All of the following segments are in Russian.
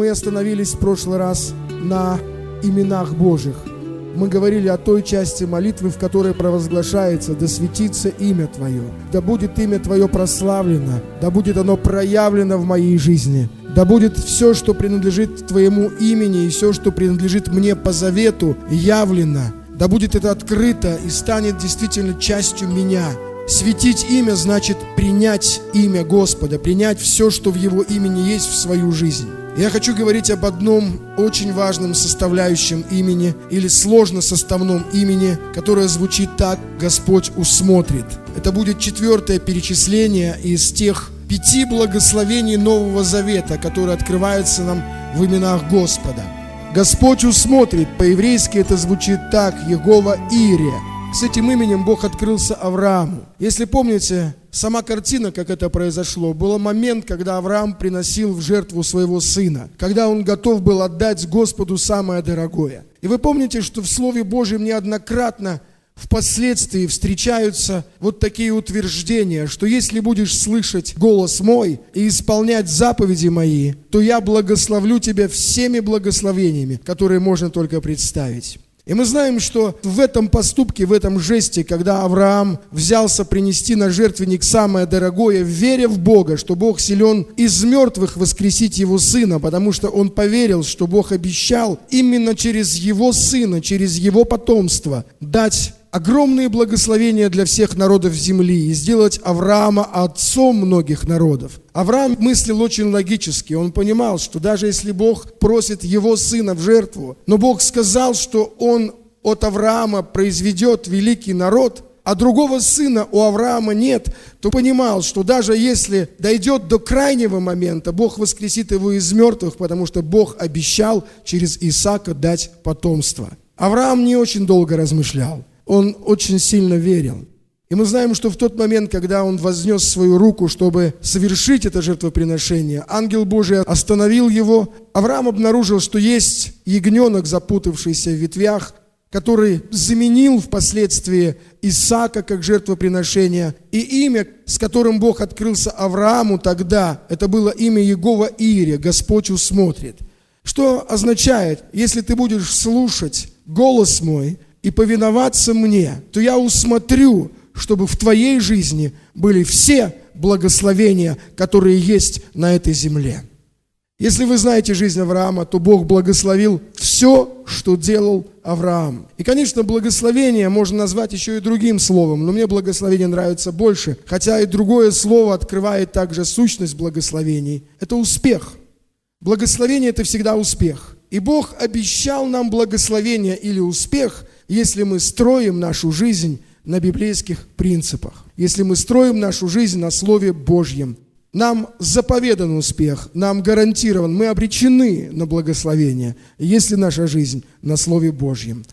Мы остановились в прошлый раз на именах Божьих. Мы говорили о той части молитвы, в которой провозглашается: «Да светится имя Твое, да будет имя Твое прославлено, да будет оно проявлено в моей жизни, да будет все, что принадлежит Твоему имени, и все, что принадлежит мне по завету, явлено, да будет это открыто и станет действительно частью меня». Светить имя значит принять имя Господа, принять все, что в Его имени есть, в свою жизнь. Я хочу говорить об одном очень важном составляющем имени или сложно составном имени, которое звучит так: Господь усмотрит. Это будет 4-е перечисление из тех 5 благословений Нового Завета, которые открываются нам в именах Господа. Господь усмотрит, по-еврейски это звучит так: Егова Ирия. С этим именем Бог открылся Аврааму. Если помните, сама картина, как это произошло, был момент, когда Авраам приносил в жертву своего сына, когда он готов был отдать Господу самое дорогое. И вы помните, что в Слове Божьем неоднократно впоследствии встречаются вот такие утверждения, что если будешь слышать голос мой и исполнять заповеди мои, то я благословлю тебя всеми благословениями, которые можно только представить. И мы знаем, что в этом поступке, в этом жесте, когда Авраам взялся принести на жертвенник самое дорогое, веря в Бога, что Бог силен из мертвых воскресить его сына, потому что он поверил, что Бог обещал именно через его сына, через его потомство дать огромные благословения для всех народов земли и сделать Авраама отцом многих народов. Авраам мыслил очень логически. Он понимал, что даже если Бог просит его сына в жертву, но Бог сказал, что он от Авраама произведет великий народ, а другого сына у Авраама нет, то понимал, что даже если дойдет до крайнего момента, Бог воскресит его из мертвых, потому что Бог обещал через Исаака дать потомство. Авраам не очень долго размышлял. Он очень сильно верил. И мы знаем, что в тот момент, когда он вознес свою руку, чтобы совершить это жертвоприношение, ангел Божий остановил его. Авраам обнаружил, что есть ягненок, запутавшийся в ветвях, который заменил впоследствии Исаака как жертвоприношение. И имя, с которым Бог открылся Аврааму тогда, это было имя Егова Ирия, Господь усмотрит. Что означает: если ты будешь слушать голос мой и повиноваться мне, то я усмотрю, чтобы в твоей жизни были все благословения, которые есть на этой земле. Если вы знаете жизнь Авраама, то Бог благословил все, что делал Авраам. И, конечно, благословение можно назвать еще и другим словом, но мне благословение нравится больше, хотя и другое слово открывает также сущность благословений. Это успех. Благословение – это всегда успех. И Бог обещал нам благословение или успех, если мы строим нашу жизнь на библейских принципах, если мы строим нашу жизнь на Слове Божьем. Нам заповедан успех, нам гарантирован, мы обречены на благословение, если наша жизнь на Слове Божьем.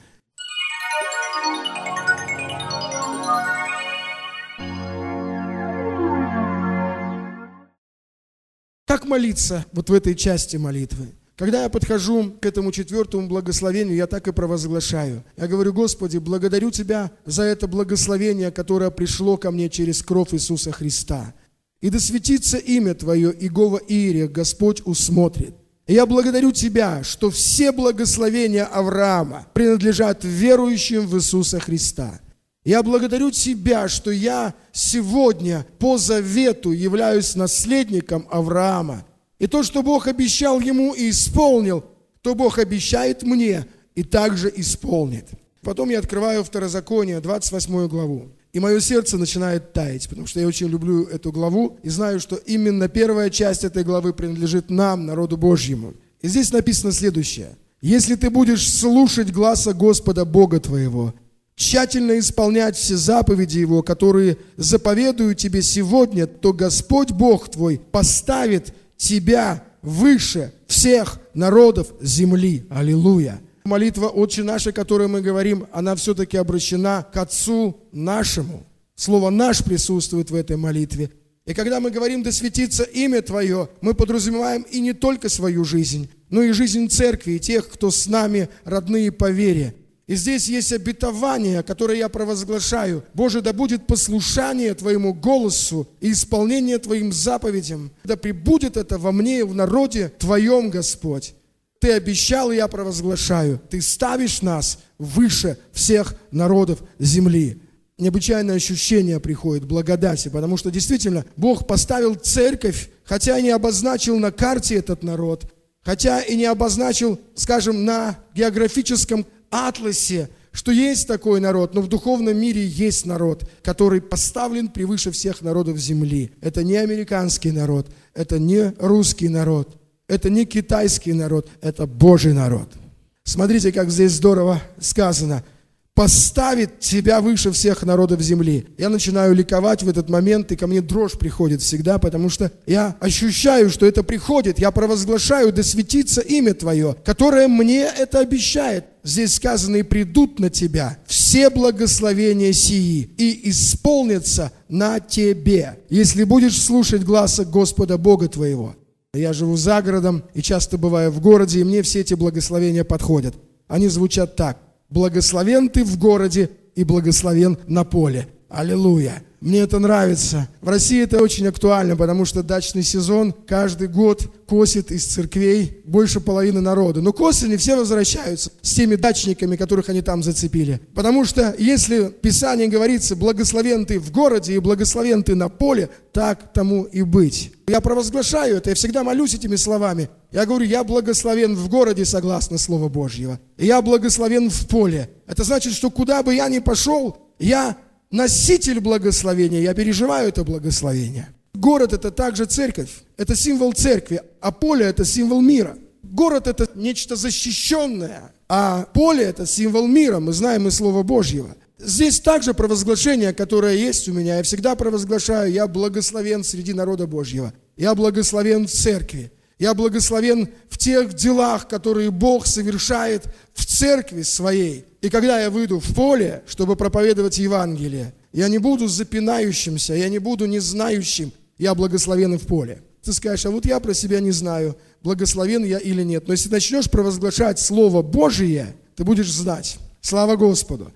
Как молиться вот в этой части молитвы? Когда я подхожу к этому 4-му благословению, я так и провозглашаю. Я говорю: Господи, благодарю Тебя за это благословение, которое пришло ко мне через кровь Иисуса Христа. И да светится имя Твое, Егова Ирия, Господь усмотрит. И я благодарю Тебя, что все благословения Авраама принадлежат верующим в Иисуса Христа. Я благодарю Тебя, что я сегодня по завету являюсь наследником Авраама. И то, что Бог обещал ему и исполнил, то Бог обещает мне и также исполнит. Потом я открываю Второзаконие, 28 главу. И мое сердце начинает таять, потому что я очень люблю эту главу и знаю, что именно первая часть этой главы принадлежит нам, народу Божьему. И здесь написано следующее: «Если ты будешь слушать гласа Господа Бога твоего, тщательно исполнять все заповеди Его, которые заповедую тебе сегодня, то Господь Бог твой поставит тебя выше всех народов земли». Аллилуйя! Молитва «Отче наш», о которой мы говорим, она все-таки обращена к Отцу нашему. Слово «наш» присутствует в этой молитве. И когда мы говорим «Да светится имя Твое», мы подразумеваем и не только свою жизнь, но и жизнь церкви, и тех, кто с нами родные по вере. И здесь есть обетование, которое я провозглашаю. Боже, да будет послушание Твоему голосу и исполнение Твоим заповедям. Да пребудет это во мне и в народе Твоем, Господь. Ты обещал, и я провозглашаю. Ты ставишь нас выше всех народов земли. Необычайное ощущение приходит благодати, потому что действительно Бог поставил церковь, хотя и не обозначил на карте этот народ, хотя и не обозначил, скажем, на географическом атласе, что есть такой народ, но в духовном мире есть народ, который поставлен превыше всех народов земли. Это не американский народ, это не русский народ, это не китайский народ, это Божий народ. Смотрите, как здесь здорово сказано. Поставит тебя выше всех народов земли. Я начинаю ликовать в этот момент, и ко мне дрожь приходит всегда, потому что я ощущаю, что это приходит. Я провозглашаю, да светится имя Твое, которое мне это обещает. Здесь сказано, и придут на тебя все благословения сии, и исполнятся на тебе, если будешь слушать гласа Господа Бога твоего. Я живу за городом и часто бываю в городе, и мне все эти благословения подходят. Они звучат так. Благословен ты в городе и благословен на поле. Аллилуйя. Мне это нравится. В России это очень актуально, потому что дачный сезон каждый год косит из церквей больше половины народа. Но к осени все возвращаются с теми дачниками, которых они там зацепили. Потому что если в Писании говорится, благословен ты в городе и благословен ты на поле, так тому и быть. Я провозглашаю это, я всегда молюсь этими словами. Я говорю, я благословен в городе согласно Слову Божьего. И я благословен в поле. Это значит, что куда бы я ни пошел, я носитель благословения, я переживаю это благословение. Город – это также церковь, это символ церкви, а поле – это символ мира. Город – это нечто защищенное, а поле – это символ мира, мы знаем из Слова Божьего. Здесь также провозглашение, которое есть у меня, я всегда провозглашаю, я благословен среди народа Божьего, я благословен в церкви. Я благословен в тех делах, которые Бог совершает в церкви своей. И когда я выйду в поле, чтобы проповедовать Евангелие, я не буду запинающимся, я не буду незнающим, я благословен и в поле. Ты скажешь, а вот я про себя не знаю, благословен я или нет. Но если начнешь провозглашать Слово Божие, ты будешь знать. Слава Господу!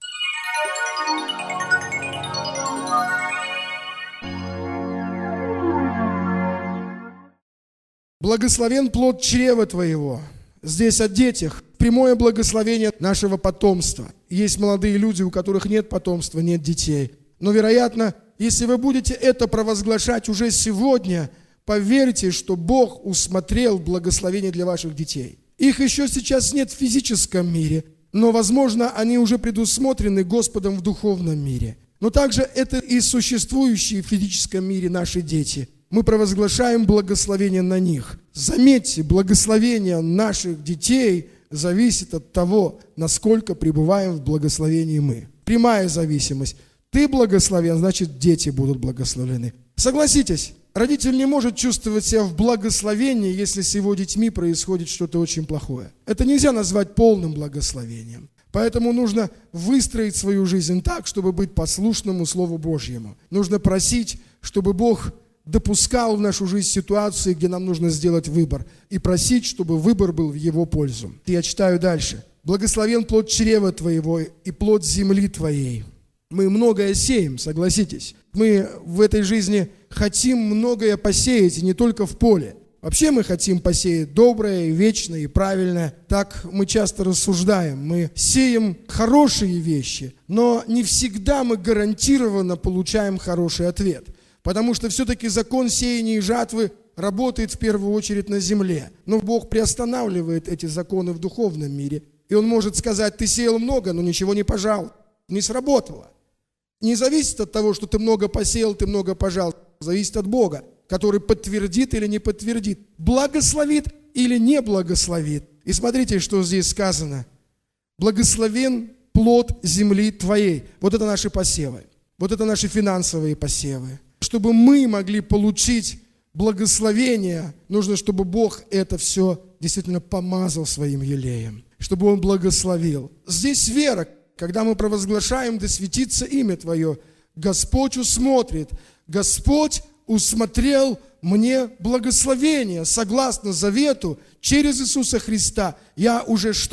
Благословен плод чрева твоего. Здесь о детях. Прямое благословение нашего потомства. Есть молодые люди, у которых нет потомства, нет детей. Но, вероятно, если вы будете это провозглашать уже сегодня, поверьте, что Бог усмотрел благословение для ваших детей. Их еще сейчас нет в физическом мире, но, возможно, они уже предусмотрены Господом в духовном мире. Но также это и существующие в физическом мире наши дети. Мы провозглашаем благословение на них. Заметьте, благословение наших детей зависит от того, насколько пребываем в благословении мы. Прямая зависимость. Ты благословен, значит, дети будут благословлены. Согласитесь, родитель не может чувствовать себя в благословении, если с его детьми происходит что-то очень плохое. Это нельзя назвать полным благословением. Поэтому нужно выстроить свою жизнь так, чтобы быть послушному Слову Божьему. Нужно просить, чтобы Бог допускал в нашу жизнь ситуации, где нам нужно сделать выбор, и просить, чтобы выбор был в Его пользу. Я читаю дальше. «Благословен плод чрева твоего и плод земли твоей». Мы многое сеем, согласитесь. Мы в этой жизни хотим многое посеять, и не только в поле. Вообще мы хотим посеять доброе, вечное и правильное. Так мы часто рассуждаем. Мы сеем хорошие вещи, но не всегда мы гарантированно получаем хороший ответ. Потому что все-таки закон сеяния и жатвы работает в первую очередь на земле. Но Бог приостанавливает эти законы в духовном мире. И Он может сказать, ты сеял много, но ничего не пожал. Не сработало. Не зависит от того, что ты много посеял, ты много пожал. Зависит от Бога, который подтвердит или не подтвердит. Благословит или не благословит. И смотрите, что здесь сказано. Благословен плод земли твоей. Вот это наши посевы. Вот это наши финансовые посевы. Чтобы мы могли получить благословение, нужно, чтобы Бог это все действительно помазал своим елеем, чтобы Он благословил. Здесь вера, когда мы провозглашаем, да светится имя Твое, Господь усмотрит, Господь усмотрел мне благословение, согласно завету, через Иисуса Христа. Я уже что?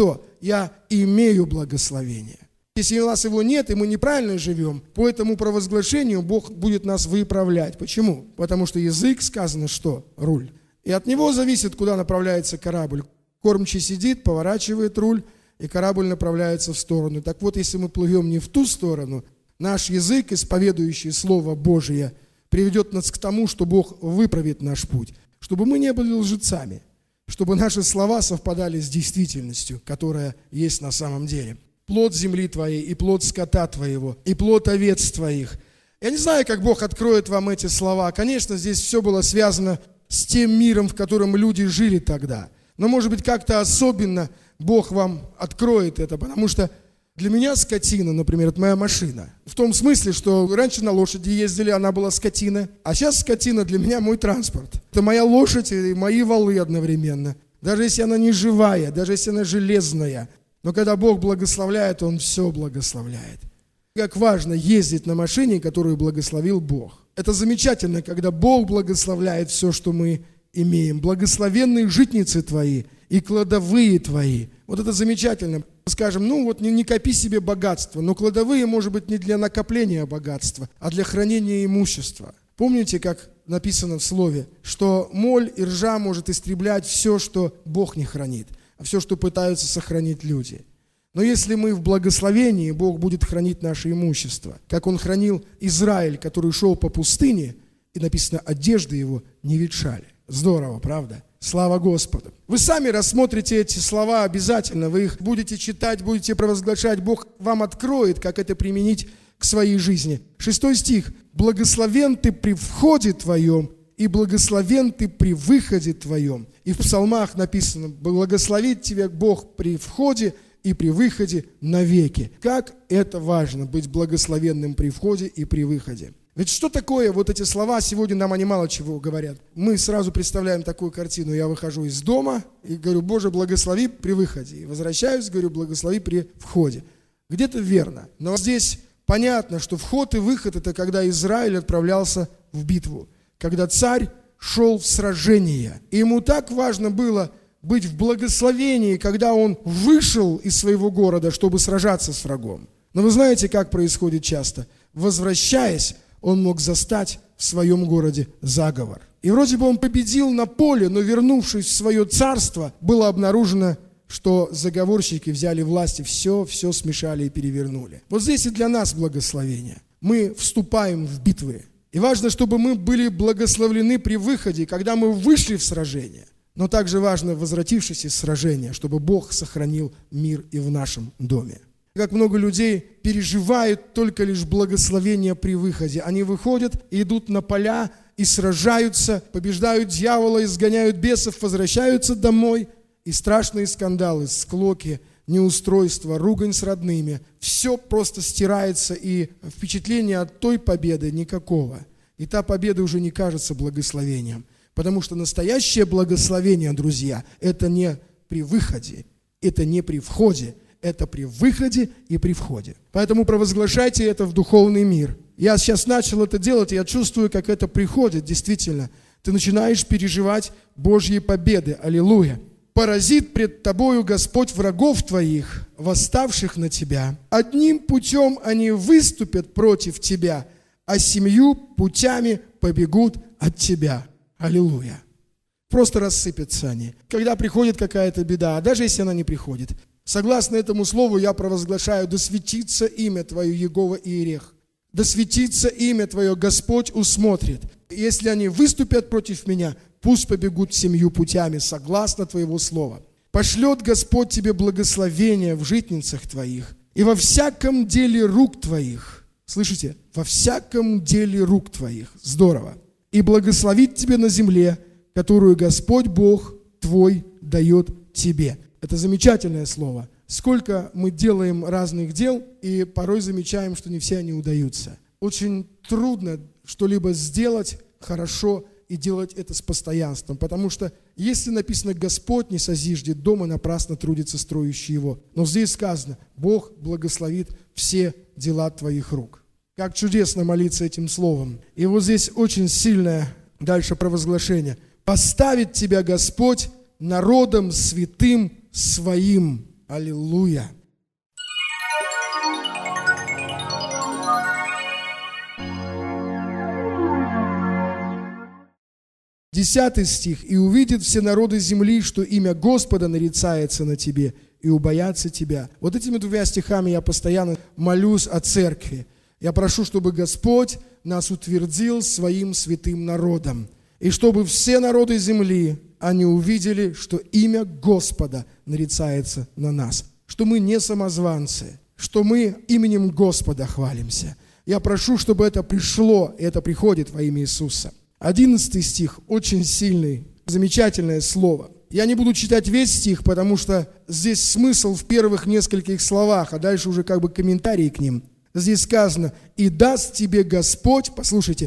я имею благословение. Если у нас его нет, и мы неправильно живем, по этому провозглашению Бог будет нас выправлять. Почему? Потому что язык, сказано, что? Руль. И от него зависит, куда направляется корабль. Кормчий сидит, поворачивает руль, и корабль направляется в сторону. Так вот, если мы плывем не в ту сторону, наш язык, исповедующий Слово Божие, приведет нас к тому, что Бог выправит наш путь, чтобы мы не были лжецами, чтобы наши слова совпадали с действительностью, которая есть на самом деле. Плод земли твоей, и плод скота твоего, и плод овец твоих. Я не знаю, как Бог откроет вам эти слова. Конечно, здесь все было связано с тем миром, в котором люди жили тогда. Но, может быть, как-то особенно Бог вам откроет это, потому что для меня скотина, например, это моя машина. В том смысле, что раньше на лошади ездили, она была скотина, а сейчас скотина для меня мой транспорт. Это моя лошадь и мои валы одновременно. Даже если она не живая, даже если она железная. Но когда Бог благословляет, Он все благословляет. Как важно ездить на машине, которую благословил Бог. Это замечательно, когда Бог благословляет все, что мы имеем. Благословенные житницы твои и кладовые твои. Вот это замечательно. Скажем, не копи себе богатство, но кладовые, может быть, не для накопления богатства, а для хранения имущества. Помните, как написано в Слове, что моль и ржа может истреблять все, что Бог не хранит, а все, что пытаются сохранить люди. Но если мы в благословении, Бог будет хранить наше имущество, как Он хранил Израиль, который шел по пустыне, и написано, одежды его не ветшали. Здорово, правда? Слава Господу. Вы сами рассмотрите эти слова обязательно, вы их будете читать, будете провозглашать, Бог вам откроет, как это применить к своей жизни. 6 стих. «Благословен ты при входе твоем, и благословен ты при выходе твоем». И в псалмах написано, благословит тебя Бог при входе и при выходе навеки. Как это важно, быть благословенным при входе и при выходе. Ведь что такое вот эти слова, сегодня нам они мало чего говорят. Мы сразу представляем такую картину, я выхожу из дома и говорю, Боже, благослови при выходе. И возвращаюсь, говорю, благослови при входе. Где-то верно, но здесь понятно, что вход и выход – это когда Израиль отправлялся в битву, когда царь шел в сражение. И ему так важно было быть в благословении, когда он вышел из своего города, чтобы сражаться с врагом. Но вы знаете, как происходит часто? Возвращаясь, он мог застать в своем городе заговор. И вроде бы он победил на поле, но вернувшись в свое царство, было обнаружено, что заговорщики взяли власть и все смешали и перевернули. Вот здесь и для нас благословение. Мы вступаем в битвы. И важно, чтобы мы были благословлены при выходе, когда мы вышли в сражение. Но также важно, возвратившись из сражения, чтобы Бог сохранил мир и в нашем доме. Как много людей переживают только лишь благословение при выходе. Они выходят и идут на поля и сражаются, побеждают дьявола, изгоняют бесов, возвращаются домой. И страшные скандалы, склоки, неустройства, ругань с родными. Все просто стирается, и впечатления от той победы никакого. И та победа уже не кажется благословением. Потому что настоящее благословение, друзья, это не при выходе, это не при входе, это при выходе и при входе. Поэтому провозглашайте это в духовный мир. Я сейчас начал это делать, и я чувствую, как это приходит, действительно. Ты начинаешь переживать Божьи победы. Аллилуйя. «Поразит пред тобою Господь врагов твоих, восставших на тебя. Одним путем они выступят против тебя, а 7 путями побегут от тебя». Аллилуйя. Просто рассыпятся они. Когда приходит какая-то беда, а даже если она не приходит, согласно этому слову я провозглашаю: да светится имя Твое, Егова Иерех. Да светится имя Твое, Господь усмотрит. Если они выступят против меня, пусть побегут 7 путями, согласно Твоего слова. Пошлет Господь тебе благословение в житницах Твоих и во всяком деле рук Твоих. Слышите? Во всяком деле рук Твоих. Здорово. И благословит тебе на земле, которую Господь Бог твой дает тебе. Это замечательное слово. Сколько мы делаем разных дел, и порой замечаем, что не все они удаются. Очень трудно что-либо сделать хорошо и делать это с постоянством, потому что если написано «Господь не созиждет дома, напрасно трудится строящий его». Но здесь сказано «Бог благословит все дела твоих рук». Как чудесно молиться этим словом. И вот здесь очень сильное дальше провозглашение. «Поставит тебя Господь народом святым своим». Аллилуйя. Десятый стих. «И увидят все народы земли, что имя Господа нарицается на тебе, и убоятся тебя». Вот этими двумя стихами я постоянно молюсь о церкви. Я прошу, чтобы Господь нас утвердил своим святым народом. И чтобы все народы земли, они увидели, что имя Господа нарицается на нас. Что мы не самозванцы, что мы именем Господа хвалимся. Я прошу, чтобы это пришло, и это приходит во имя Иисуса. 11 стих, очень сильный, замечательное слово. Я не буду читать весь стих, потому что здесь смысл в первых нескольких словах, а дальше уже как бы комментарии к ним. Здесь сказано: «И даст тебе Господь», послушайте,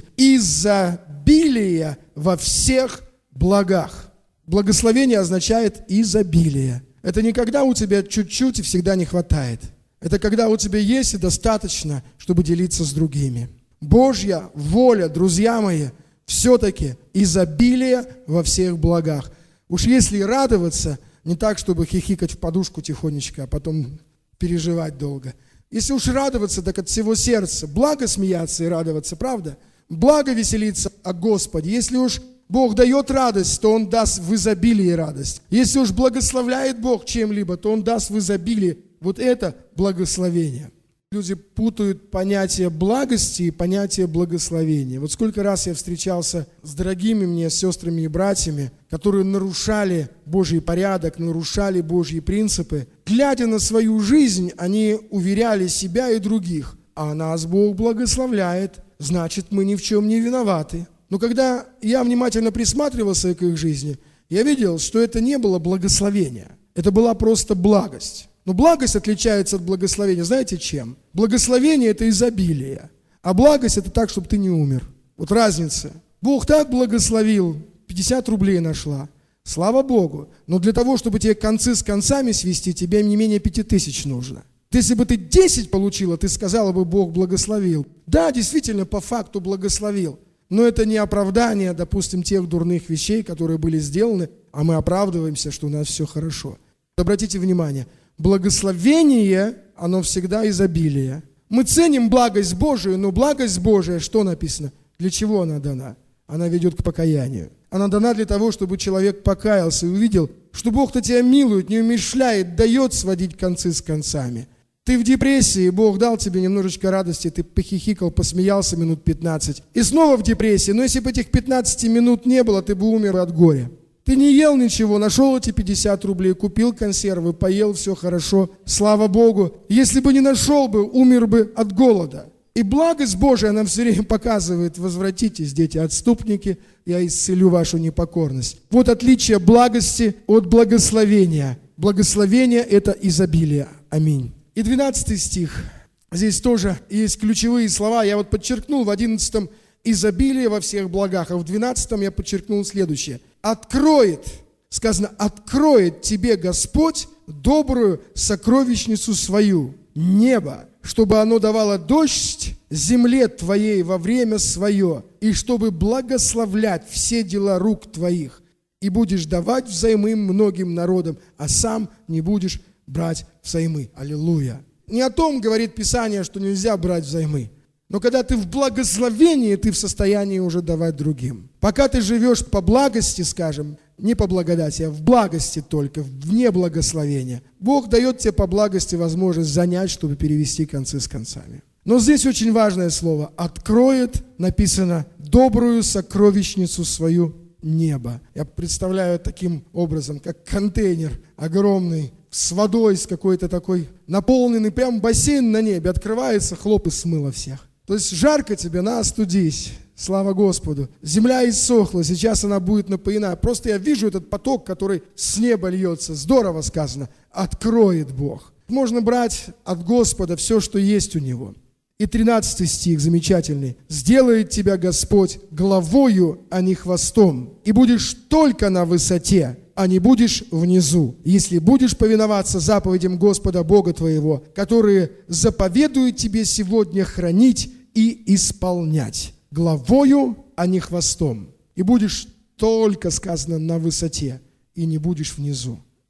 «изобилие во всех благах». Благословение означает изобилие. Это не когда у тебя чуть-чуть и всегда не хватает. Это когда у тебя есть и достаточно, чтобы делиться с другими. Божья воля, друзья мои, все-таки изобилие во всех благах. Уж если радоваться, не так, чтобы хихикать в подушку тихонечко, а потом переживать долго. Если уж радоваться, так от всего сердца. Благо смеяться и радоваться, правда? Благо веселиться о Господе. Если уж Бог дает радость, то Он даст в изобилии радость. Если уж благословляет Бог чем-либо, то Он даст в изобилии. Вот это благословение. Люди путают понятие благости и понятие благословения. Вот сколько раз я встречался с дорогими мне сестрами и братьями, которые нарушали Божий порядок, нарушали Божьи принципы. Глядя на свою жизнь, они уверяли себя и других: а нас Бог благословляет, значит, мы ни в чем не виноваты. Но когда я внимательно присматривался к их жизни, я видел, что это не было благословение, это была просто благость. Но благость отличается от благословения. Знаете чем? Благословение – это изобилие, а благость – это так, чтобы ты не умер. Вот разница. Бог так благословил, 50 рублей нашла. Слава Богу. Но для того, чтобы тебе концы с концами свести, тебе не менее 5000 нужно. Если бы ты 10 получила, ты сказала бы: Бог благословил. Да, действительно, по факту благословил. Но это не оправдание, допустим, тех дурных вещей, которые были сделаны, а мы оправдываемся, что у нас все хорошо. Обратите внимание. Благословение, оно всегда изобилие. Мы ценим благость Божию, но благость Божия, что написано? Для чего она дана? Она ведет к покаянию. Она дана для того, чтобы человек покаялся и увидел, что Бог-то тебя милует, не умерщвляет, дает сводить концы с концами. Ты в депрессии, Бог дал тебе немножечко радости, ты похихикал, посмеялся минут 15. И снова в депрессии, но если бы этих 15 минут не было, ты бы умер от горя. Ты не ел ничего, нашел эти 50 рублей, купил консервы, поел, все хорошо, слава Богу. Если бы не нашел бы, умер бы от голода. И благость Божия нам все время показывает: возвратитесь, дети отступники, я исцелю вашу непокорность. Вот отличие благости от благословения. Благословение – это изобилие. Аминь. И 12 стих. Здесь тоже есть ключевые слова. Я вот подчеркнул в 11 изобилие во всех благах, а в 12 я подчеркнул следующее. Откроет, сказано, откроет тебе Господь добрую сокровищницу свою, небо, чтобы оно давало дождь земле твоей во время свое, и чтобы благословлять все дела рук твоих, и будешь давать взаймы многим народам, а сам не будешь брать взаймы. Аллилуйя. Не о том говорит Писание, что нельзя брать взаймы. Но когда ты в благословении, ты в состоянии уже давать другим. Пока ты живешь по благости, скажем, не по благодати, а в благости только, вне благословения, Бог дает тебе по благости возможность занять, чтобы перевести концы с концами. Но здесь очень важное слово. Откроет, написано, добрую сокровищницу свою небо. Я представляю таким образом, как контейнер огромный, с водой, с какой-то такой, наполненный, прям бассейн на небе, открывается, хлоп, и смыло всех. То есть жарко тебе, на, остудись. Слава Господу. Земля иссохла, сейчас она будет напоена. Просто я вижу этот поток, который с неба льется. Здорово сказано. Откроет Бог. Можно брать от Господа все, что есть у Него. И 13 стих замечательный. «Сделает тебя Господь главою, а не хвостом, и будешь только на высоте, а не будешь внизу, если будешь повиноваться заповедям Господа Бога твоего, которые заповедуют тебе сегодня хранить и исполнять, главою, а не хвостом. И будешь только, сказано, на высоте, и не будешь внизу».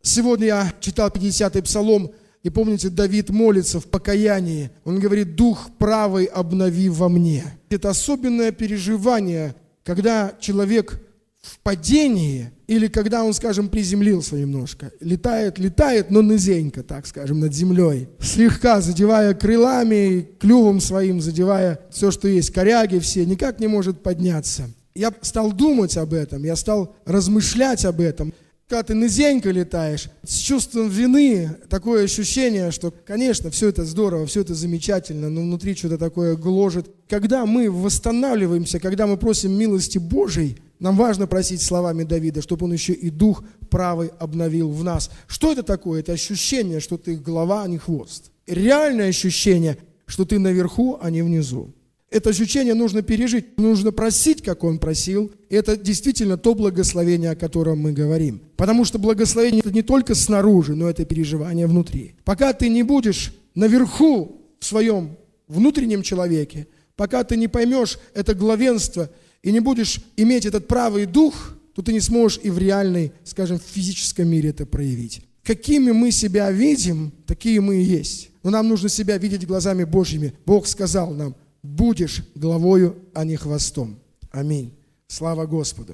Сегодня я читал 50-й псалом, и помните, Давид молится в покаянии. Он говорит: «Дух правый обнови во мне». Это особенное переживание, когда человек в падении, или когда он, скажем, приземлился немножко. Летает, но низенько, так скажем, над землей. Слегка задевая крылами, клювом своим задевая все, что есть, коряги все, никак не может подняться. Я стал думать об этом, я стал размышлять об этом. Когда ты низенько летаешь, с чувством вины, такое ощущение, что, конечно, все это здорово, все это замечательно, но внутри что-то такое гложет. Когда мы восстанавливаемся, когда мы просим милости Божией, нам важно просить словами Давида, чтобы он еще и дух правый обновил в нас. Что это такое? Это ощущение, что ты голова, а не хвост. Реальное ощущение, что ты наверху, а не внизу. Это ощущение нужно пережить, нужно просить, как он просил. И это действительно то благословение, о котором мы говорим. Потому что благословение это не только снаружи, но это переживание внутри. Пока ты не будешь наверху в своем внутреннем человеке, пока ты не поймешь это главенство и не будешь иметь этот правый дух, то ты не сможешь и в реальной, скажем, в физическом мире это проявить. Какими мы себя видим, такие мы и есть. Но нам нужно себя видеть глазами Божьими. Бог сказал нам: будешь главою, а не хвостом. Аминь. Слава Господу.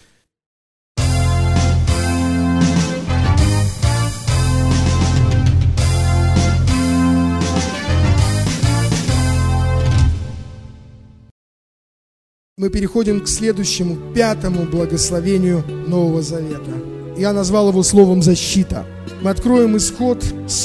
Мы переходим к следующему, 5-му благословению Нового Завета. Я назвал его словом «защита». Мы откроем Исход,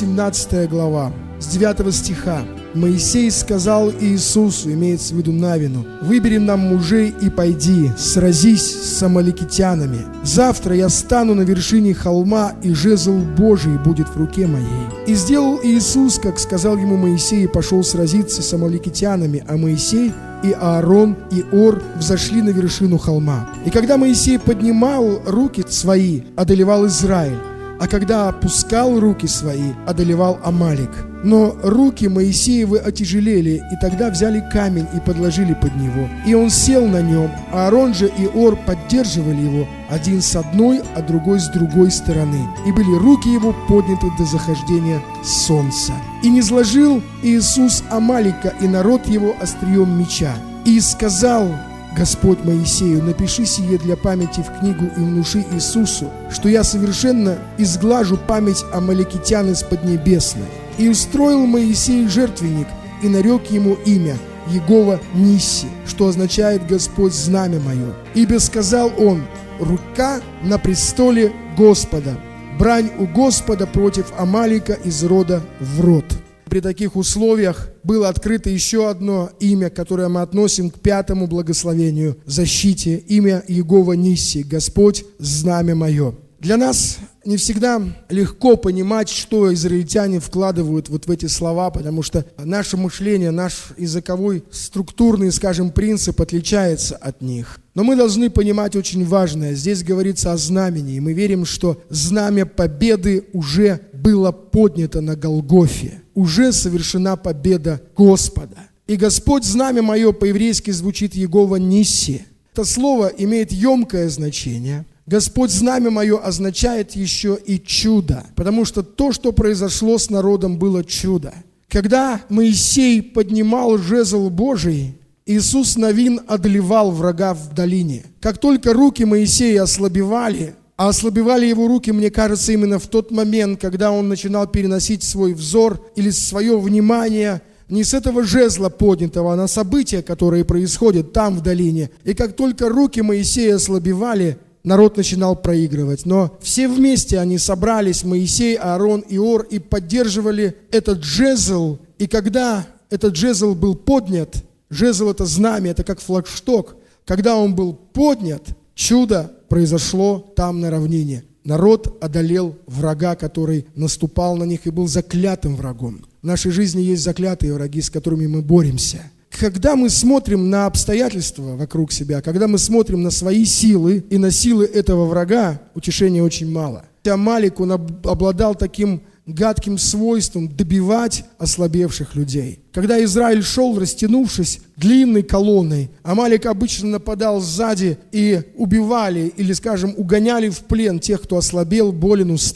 17 глава, с 9 стиха. Моисей сказал Иисусу, имеется в виду Навину: «Выбери нам мужей и пойди, сразись с амаликитянами. Завтра я стану на вершине холма, и жезл Божий будет в руке моей». И сделал Иисус, как сказал ему Моисей, и пошел сразиться с амаликитянами, а Моисей и Аарон и Ор взошли на вершину холма. И когда Моисей поднимал руки свои, одолевал Израиль, а когда опускал руки свои, одолевал Амалик. Но руки Моисеевы отяжелели, и тогда взяли камень и подложили под него. И он сел на нем, а Аарон же и Ор поддерживали его, один с одной, а другой с другой стороны. И были руки его подняты до захождения солнца. И низложил Иисус Амалика и народ его острием меча. И сказал Господь Моисею: напиши сие для памяти в книгу и внуши Иисусу, что я совершенно изглажу память амаликитян из Поднебесной. И устроил Моисей жертвенник, и нарек ему имя Егова Нисси, что означает «Господь знамя мое». Ибо сказал он: рука на престоле Господа, брань у Господа против Амалика из рода в род. При таких условиях было открыто еще одно имя, которое мы относим к 5-му благословению – защите, имя Егова Нисси, Господь знамя мое. Для нас не всегда легко понимать, что израильтяне вкладывают вот в эти слова, потому что наше мышление, наш языковой структурный, скажем, принцип отличается от них. Но мы должны понимать очень важное. Здесь говорится о знамени, и мы верим, что знамя победы уже было поднято на Голгофе. Уже совершена победа Господа. И Господь знамя мое по-еврейски звучит Егова Нисси. Это слово имеет емкое значение. Господь знамя мое означает еще и чудо, потому что то, что произошло с народом, было чудо. Когда Моисей поднимал жезл Божий, Иисус Навин одолевал врага в долине. Как только руки Моисея ослабевали, а ослабевали его руки, мне кажется, именно в тот момент, когда он начинал переносить свой взор или свое внимание не с этого жезла поднятого, а на события, которые происходят там в долине. И как только руки Моисея ослабевали, народ начинал проигрывать. Но все вместе они собрались, Моисей, Аарон и Ор, и поддерживали этот жезл. И когда этот жезл был поднят, жезл — это знамя, это как флагшток. Когда он был поднят, чудо произошло там на равнине. Народ одолел врага, который наступал на них и был заклятым врагом. В нашей жизни есть заклятые враги, с которыми мы боремся. Когда мы смотрим на обстоятельства вокруг себя, когда мы смотрим на свои силы и на силы этого врага, утешения очень мало. Амалик, он обладал таким гадким свойством добивать ослабевших людей. Когда Израиль шел, растянувшись длинной колонной, Амалик обычно нападал сзади и убивали или, скажем, угоняли в плен тех, кто ослабел, болен, устал.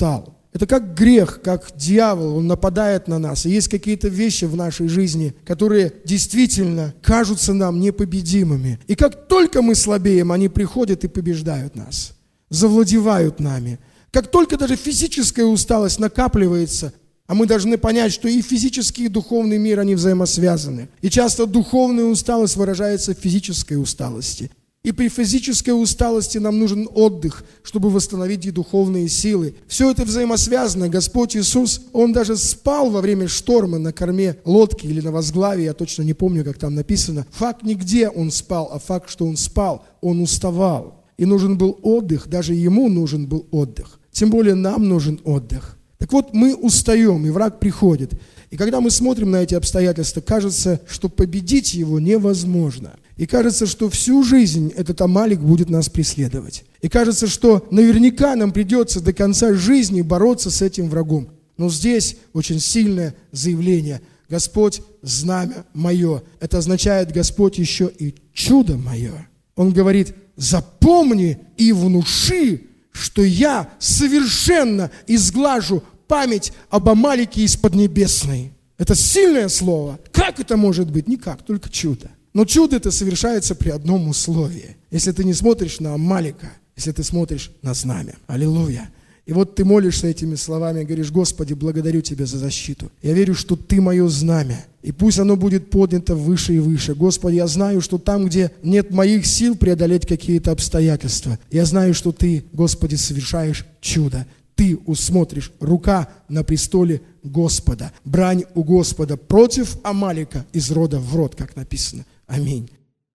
Это как грех, как дьявол, он нападает на нас. И есть какие-то вещи в нашей жизни, которые действительно кажутся нам непобедимыми. И как только мы слабеем, они приходят и побеждают нас, завладевают нами. Как только даже физическая усталость накапливается, а мы должны понять, что и физический, и духовный мир, они взаимосвязаны. И часто духовная усталость выражается в физической усталости. И при физической усталости нам нужен отдых, чтобы восстановить и духовные силы. Все это взаимосвязано. Господь Иисус, Он даже спал во время шторма на корме лодки или на возглаве, я точно не помню, как там написано. Факт не где Он спал, а факт, что Он спал, Он уставал. И нужен был отдых, даже Ему нужен был отдых. Тем более нам нужен отдых. Так вот, мы устаем, и враг приходит. И когда мы смотрим на эти обстоятельства, кажется, что победить его невозможно. И кажется, что всю жизнь этот Амалик будет нас преследовать. И кажется, что наверняка нам придется до конца жизни бороться с этим врагом. Но здесь очень сильное заявление. Господь, знамя мое. Это означает, Господь, еще и чудо мое. Он говорит, запомни и внуши, что я совершенно изглажу память об Амалике из Поднебесной. Это сильное слово. Как это может быть? Никак, только чудо. Но чудо это совершается при одном условии. Если ты не смотришь на Амалика, если ты смотришь на знамя. Аллилуйя. И вот ты молишься этими словами, говоришь, Господи, благодарю Тебя за защиту. Я верю, что Ты мое знамя. И пусть оно будет поднято выше и выше. Господи, я знаю, что там, где нет моих сил преодолеть какие-то обстоятельства, я знаю, что Ты, Господи, совершаешь чудо. Ты усмотришь, рука на престоле Господа. Брань у Господа против Амалика из рода в род, как написано. Аминь.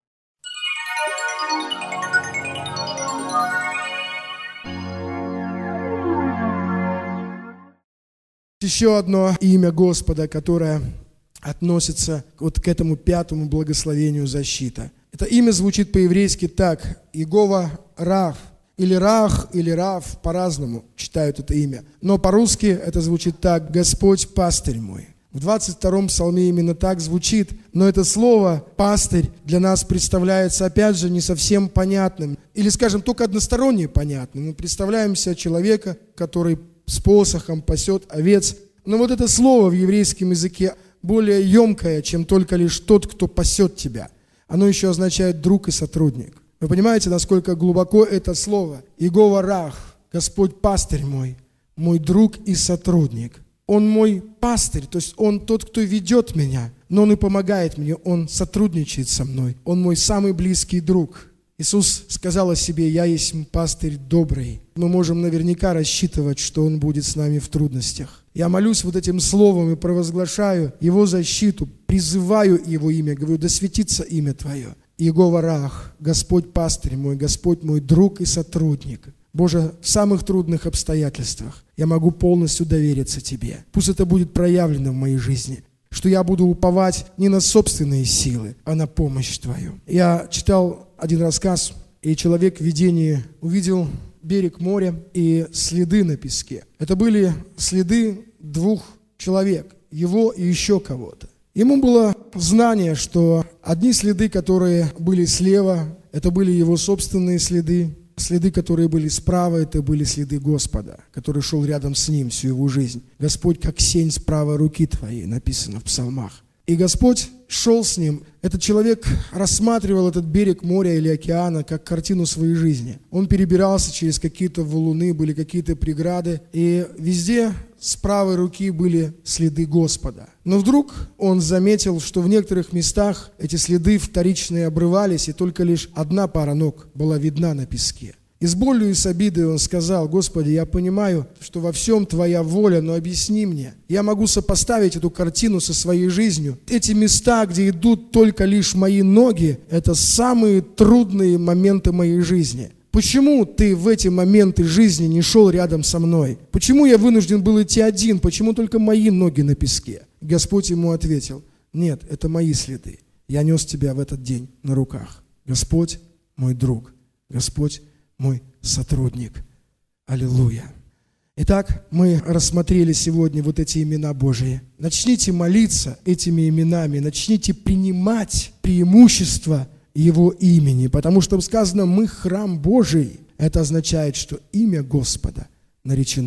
Еще одно имя Господа, которое относится вот к этому пятому благословению защита. Это имя звучит по-еврейски так: Иегова Рав, или Рах, или Рав, по-разному читают это имя. Но по-русски это звучит так: Господь пастырь мой. В 22-м псалме именно так звучит, но это слово «пастырь» для нас представляется, опять же, не совсем понятным. Или, скажем, только односторонне понятным. Мы представляем себе человека, который с посохом пасет овец. Но вот это слово в еврейском языке более емкое, чем только лишь тот, кто пасет тебя. Оно еще означает друг и сотрудник. Вы понимаете, насколько глубоко это слово? Иегова Рах, Господь пастырь мой, мой друг и сотрудник. Он мой пастырь, то есть Он тот, кто ведет меня, но Он и помогает мне, Он сотрудничает со мной. Он мой самый близкий друг. Иисус сказал о себе: «Я есть пастырь добрый». Мы можем наверняка рассчитывать, что Он будет с нами в трудностях. Я молюсь вот этим словом и провозглашаю Его защиту, призываю Его имя, говорю: да светится имя Твое. Иегова Рах, Господь пастырь мой, Господь мой друг и сотрудник. Боже, в самых трудных обстоятельствах я могу полностью довериться Тебе. Пусть это будет проявлено в моей жизни, что я буду уповать не на собственные силы, а на помощь Твою. Я читал один рассказ, и человек в видении увидел берег моря и следы на песке. Это были следы двух человек, его и еще кого-то. Ему было знание, что одни следы, которые были слева, это были его собственные следы. Следы, которые были справа, это были следы Господа, который шел рядом с ним всю его жизнь. Господь, как сень с правой руки Твоей, написано в псалмах. И Господь шел с ним. Этот человек рассматривал этот берег моря или океана как картину своей жизни. Он перебирался через какие-то валуны, были какие-то преграды, и везде с правой руки были следы Господа. Но вдруг он заметил, что в некоторых местах эти следы вторичные обрывались, и только лишь одна пара ног была видна на песке. И с болью и с обидой он сказал: Господи, я понимаю, что во всем Твоя воля, но объясни мне. Я могу сопоставить эту картину со своей жизнью. Эти места, где идут только лишь мои ноги, это самые трудные моменты моей жизни. Почему Ты в эти моменты жизни не шел рядом со мной? Почему я вынужден был идти один? Почему только мои ноги на песке? Господь ему ответил: нет, это мои следы. Я нес тебя в этот день на руках. Господь мой друг. Господь мой сотрудник. Аллилуйя. Итак, мы рассмотрели сегодня вот эти имена Божии. Начните молиться этими именами, начните принимать преимущества Его имени, потому что сказано: мы храм Божий. Это означает, что имя Господа наречено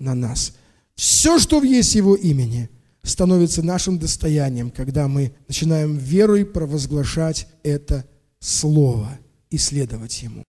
на нас. Все, что есть Его имени, становится нашим достоянием, когда мы начинаем верой провозглашать это Слово и следовать Ему.